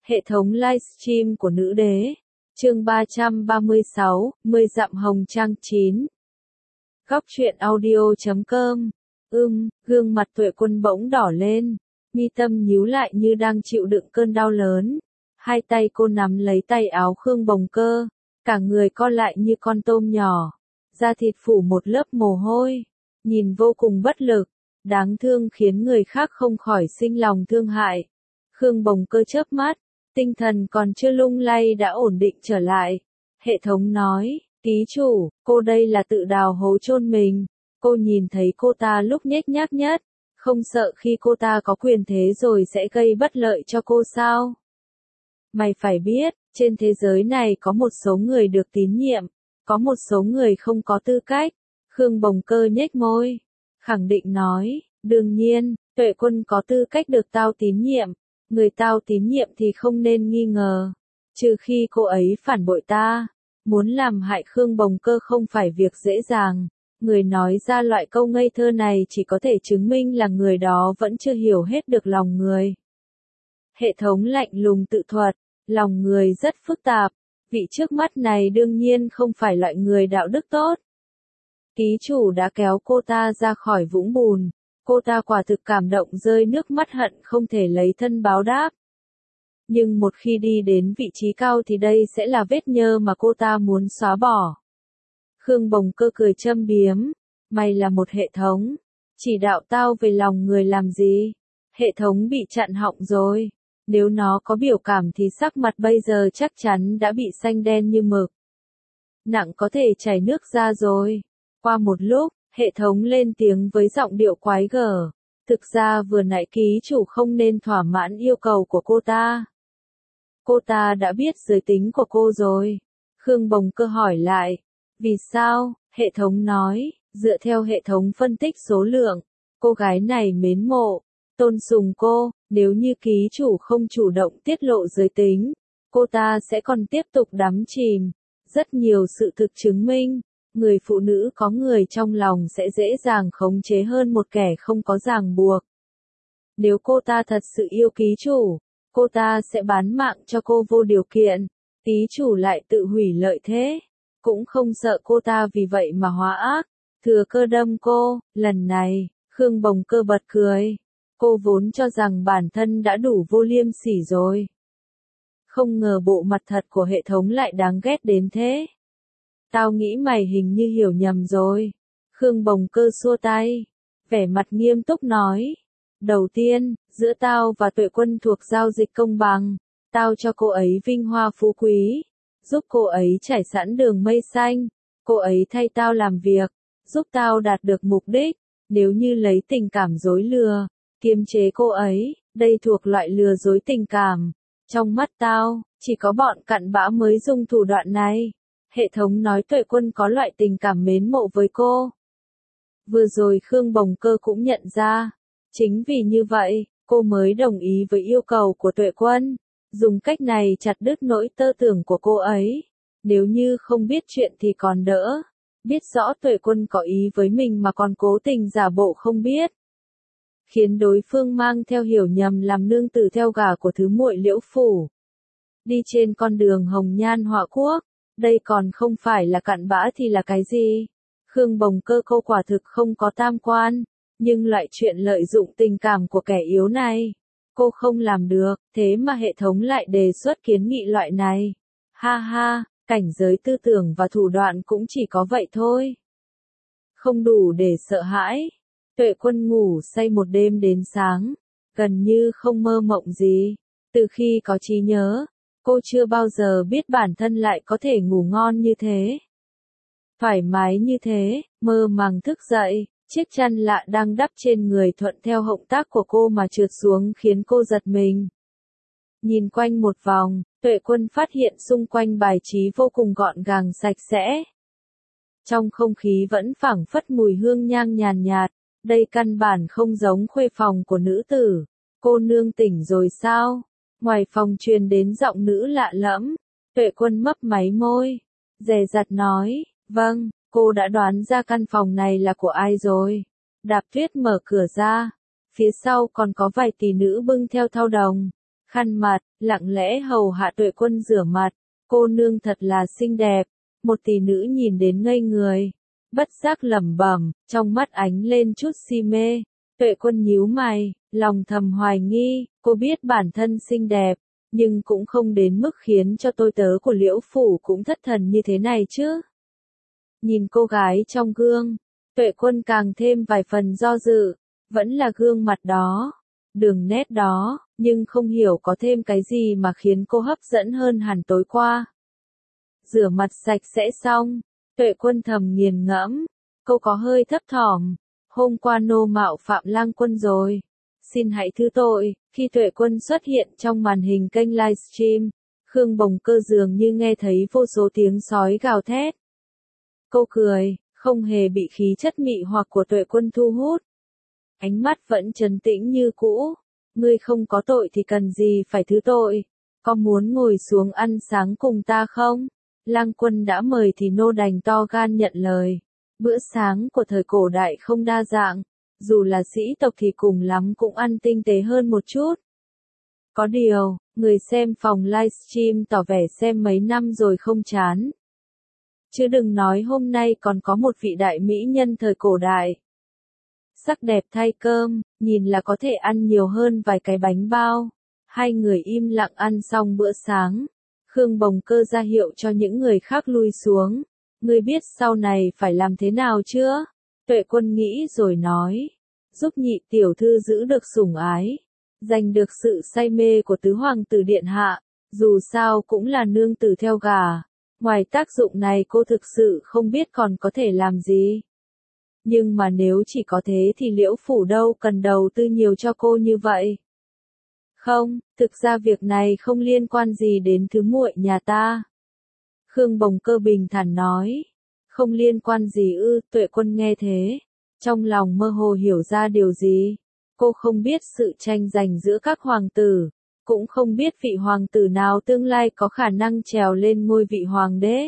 Hệ thống livestream của nữ đế. Chương 336, 10 dặm hồng trang 9. Góc truyện audio.com. Gương mặt Tuệ Quân bỗng đỏ lên, mi tâm nhíu lại như đang chịu đựng cơn đau lớn. Hai tay cô nắm lấy tay áo Khương Bồng Cơ, cả người co lại như con tôm nhỏ, da thịt phủ một lớp mồ hôi, nhìn vô cùng bất lực, đáng thương khiến người khác không khỏi sinh lòng thương hại. Khương Bồng Cơ chớp mắt, tinh thần còn chưa lung lay đã ổn định trở lại. Hệ thống nói, ký chủ, cô đây là tự đào hố chôn mình. Cô nhìn thấy cô ta lúc nhếch nhác nhất, không sợ khi cô ta có quyền thế rồi sẽ gây bất lợi cho cô sao? Mày phải biết, trên thế giới này có một số người được tín nhiệm, có một số người không có tư cách. Khương Bồng Cơ nhếch môi, khẳng định nói, đương nhiên, Tuệ Quân có tư cách được tao tín nhiệm. Người tao tín nhiệm thì không nên nghi ngờ, trừ khi cô ấy phản bội ta. Muốn làm hại Khương Bồng Cơ không phải việc dễ dàng. Người nói ra loại câu ngây thơ này chỉ có thể chứng minh là người đó vẫn chưa hiểu hết được lòng người. Hệ thống lạnh lùng tự thuật, lòng người rất phức tạp, vị trước mắt này đương nhiên không phải loại người đạo đức tốt. Ký chủ đã kéo cô ta ra khỏi vũng bùn, cô ta quả thực cảm động rơi nước mắt hận không thể lấy thân báo đáp. Nhưng một khi đi đến vị trí cao thì đây sẽ là vết nhơ mà cô ta muốn xóa bỏ. Khương Bồng Cơ cười châm biếm, mày là một hệ thống, chỉ đạo tao về lòng người làm gì? Hệ thống bị chặn họng rồi, nếu nó có biểu cảm thì sắc mặt bây giờ chắc chắn đã bị xanh đen như mực. Nặng có thể chảy nước ra rồi. Qua một lúc, hệ thống lên tiếng với giọng điệu quái gở. Thực ra vừa nãy ký chủ không nên thỏa mãn yêu cầu của cô ta. Cô ta đã biết giới tính của cô rồi. Khương Bồng Cơ hỏi lại. Vì sao? Hệ thống nói, dựa theo hệ thống phân tích số lượng, cô gái này mến mộ, tôn sùng cô, nếu như ký chủ không chủ động tiết lộ giới tính, cô ta sẽ còn tiếp tục đắm chìm. Rất nhiều sự thực chứng minh, người phụ nữ có người trong lòng sẽ dễ dàng khống chế hơn một kẻ không có ràng buộc. Nếu cô ta thật sự yêu ký chủ, cô ta sẽ bán mạng cho cô vô điều kiện, ký chủ lại tự hủy lợi thế. Cũng không sợ cô ta vì vậy mà hóa ác, thừa cơ đâm cô. Lần này, Khương Bồng Cơ bật cười. Cô vốn cho rằng bản thân đã đủ vô liêm sỉ rồi. Không ngờ bộ mặt thật của hệ thống lại đáng ghét đến thế. Tao nghĩ mày hình như hiểu nhầm rồi. Khương Bồng Cơ xua tay, vẻ mặt nghiêm túc nói. Đầu tiên, giữa tao và Tuệ Quân thuộc giao dịch công bằng. Tao cho cô ấy vinh hoa phú quý, giúp cô ấy trải sẵn đường mây xanh. Cô ấy thay tao làm việc, giúp tao đạt được mục đích. Nếu như lấy tình cảm dối lừa, kiềm chế cô ấy, đây thuộc loại lừa dối tình cảm. Trong mắt tao, chỉ có bọn cặn bã mới dùng thủ đoạn này. Hệ thống nói Tuệ Quân có loại tình cảm mến mộ với cô. Vừa rồi Khương Bồng Cơ cũng nhận ra, chính vì như vậy, cô mới đồng ý với yêu cầu của Tuệ Quân, dùng cách này chặt đứt nỗi tơ tưởng của cô ấy. Nếu như không biết chuyện thì còn đỡ, biết rõ Tuệ Quân có ý với mình mà còn cố tình giả bộ không biết, khiến đối phương mang theo hiểu nhầm làm nương tử theo gả của thứ muội Liễu phủ. Đi trên con đường hồng nhan họa quốc, đây còn không phải là cặn bã thì là cái gì? Khương Bồng Cơ cô quả thực không có tam quan, nhưng loại chuyện lợi dụng tình cảm của kẻ yếu này, cô không làm được, thế mà hệ thống lại đề xuất kiến nghị loại này. Ha ha, cảnh giới tư tưởng và thủ đoạn cũng chỉ có vậy thôi. Không đủ để sợ hãi. Tuệ Quân ngủ say một đêm đến sáng, gần như không mơ mộng gì. Từ khi có trí nhớ, cô chưa bao giờ biết bản thân lại có thể ngủ ngon như thế. Thoải mái như thế, mơ màng thức dậy, chiếc chăn lạ đang đắp trên người thuận theo động tác của cô mà trượt xuống khiến cô giật mình. Nhìn quanh một vòng, Tuệ Quân phát hiện xung quanh bài trí vô cùng gọn gàng sạch sẽ. Trong không khí vẫn phảng phất mùi hương nhang nhàn nhạt, đây căn bản không giống khuê phòng của nữ tử. Cô nương tỉnh rồi sao? Ngoài phòng truyền đến giọng nữ lạ lẫm. Tuệ Quân mấp máy môi, dè dặt nói, vâng, cô đã đoán ra căn phòng này là của ai rồi. Đạp Tuyết mở cửa ra, phía sau còn có vài tỷ nữ bưng theo thau đồng, khăn mặt, lặng lẽ hầu hạ Tuệ Quân rửa mặt. Cô nương thật là xinh đẹp. Một tỷ nữ nhìn đến ngây người, bất giác lẩm bẩm, trong mắt ánh lên chút si mê. Tuệ Quân nhíu mày, lòng thầm hoài nghi, cô biết bản thân xinh đẹp, nhưng cũng không đến mức khiến cho tôi tớ của Liễu Phủ cũng thất thần như thế này chứ. Nhìn cô gái trong gương, Tuệ Quân càng thêm vài phần do dự, vẫn là gương mặt đó, đường nét đó, nhưng không hiểu có thêm cái gì mà khiến cô hấp dẫn hơn hẳn tối qua. Rửa mặt sạch sẽ xong, Tuệ Quân thầm nghiền ngẫm, cô có hơi thấp thỏm, hôm qua nô mạo phạm Lang Quân rồi. Xin hãy thứ tội. Khi Tuệ Quân xuất hiện trong màn hình kênh livestream, Khương Bồng Cơ dường như nghe thấy vô số tiếng sói gào thét. Cô cười, không hề bị khí chất mị hoặc của Tuệ Quân thu hút. Ánh mắt vẫn trấn tĩnh như cũ. Ngươi không có tội thì cần gì phải thứ tội. Có muốn ngồi xuống ăn sáng cùng ta không? Lang Quân đã mời thì nô đành to gan nhận lời. Bữa sáng của thời cổ đại không đa dạng, dù là sĩ tộc thì cùng lắm cũng ăn tinh tế hơn một chút. Có điều, người xem phòng livestream tỏ vẻ xem mấy năm rồi không chán. Chứ đừng nói hôm nay còn có một vị đại mỹ nhân thời cổ đại. Sắc đẹp thay cơm, nhìn là có thể ăn nhiều hơn vài cái bánh bao. Hai người im lặng ăn xong bữa sáng. Khương Bồng Cơ ra hiệu cho những người khác lui xuống. Ngươi biết sau này phải làm thế nào chưa? Tuệ Quân nghĩ rồi nói. Giúp nhị tiểu thư giữ được sủng ái. Giành được sự say mê của tứ hoàng tử điện hạ. Dù sao cũng là nương tử theo gà. Ngoài tác dụng này cô thực sự không biết còn có thể làm gì. Nhưng mà nếu chỉ có thế thì Liễu Phủ đâu cần đầu tư nhiều cho cô như vậy. Không, thực ra việc này không liên quan gì đến thứ muội nhà ta. Khương Bồng Cơ bình thản nói. Không liên quan gì ư? Tuệ Quân nghe thế, trong lòng mơ hồ hiểu ra điều gì. Cô không biết sự tranh giành giữa các hoàng tử, cũng không biết vị hoàng tử nào tương lai có khả năng trèo lên ngôi vị hoàng đế.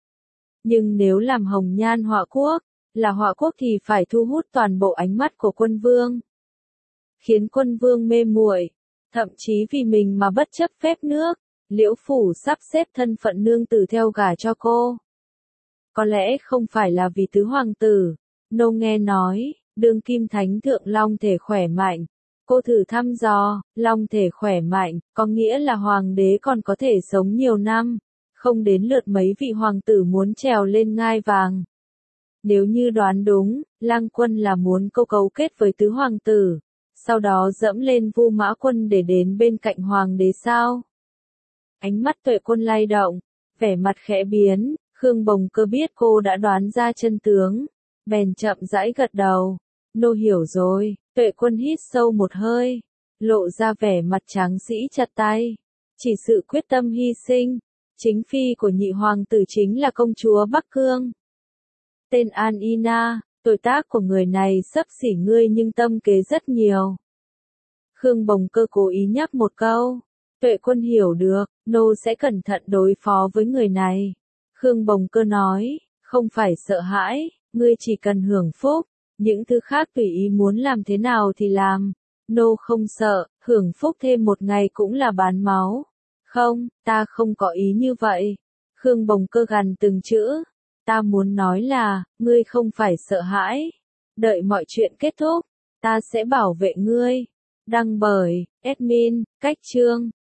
Nhưng nếu làm hồng nhan họa quốc, là họa quốc thì phải thu hút toàn bộ ánh mắt của quân vương. Khiến quân vương mê muội, thậm chí vì mình mà bất chấp phép nước, Liễu Phủ sắp xếp thân phận nương tử theo gả cho cô. Có lẽ không phải là vì tứ hoàng tử. Nô nghe nói, đương kim thánh thượng long thể khỏe mạnh. Cô thử thăm dò, long thể khỏe mạnh, có nghĩa là hoàng đế còn có thể sống nhiều năm. Không đến lượt mấy vị hoàng tử muốn trèo lên ngai vàng. Nếu như đoán đúng, Lang Quân là muốn câu cấu kết với tứ hoàng tử. Sau đó dẫm lên Vu Mã Quân để đến bên cạnh hoàng đế sao? Ánh mắt Tuệ Quân lay động, vẻ mặt khẽ biến. Khương Bồng Cơ biết cô đã đoán ra chân tướng, bèn chậm rãi gật đầu. Nô hiểu rồi. Tuệ Quân hít sâu một hơi, lộ ra vẻ mặt tráng sĩ chặt tay. Chỉ sự quyết tâm hy sinh, chính phi của nhị hoàng tử chính là công chúa Bắc Cương. Tên An Ina, tuổi tác của người này xấp xỉ ngươi nhưng tâm kế rất nhiều. Khương Bồng Cơ cố ý nhắc một câu. Tuệ Quân hiểu được, nô sẽ cẩn thận đối phó với người này. Khương Bồng Cơ nói, không phải sợ hãi, ngươi chỉ cần hưởng phúc, những thứ khác tùy ý muốn làm thế nào thì làm. Nô không sợ, hưởng phúc thêm một ngày cũng là bán máu. Không, ta không có ý như vậy. Khương Bồng Cơ gằn từng chữ. Ta muốn nói là, ngươi không phải sợ hãi. Đợi mọi chuyện kết thúc, ta sẽ bảo vệ ngươi. Đăng bởi, admin, Cách Chương.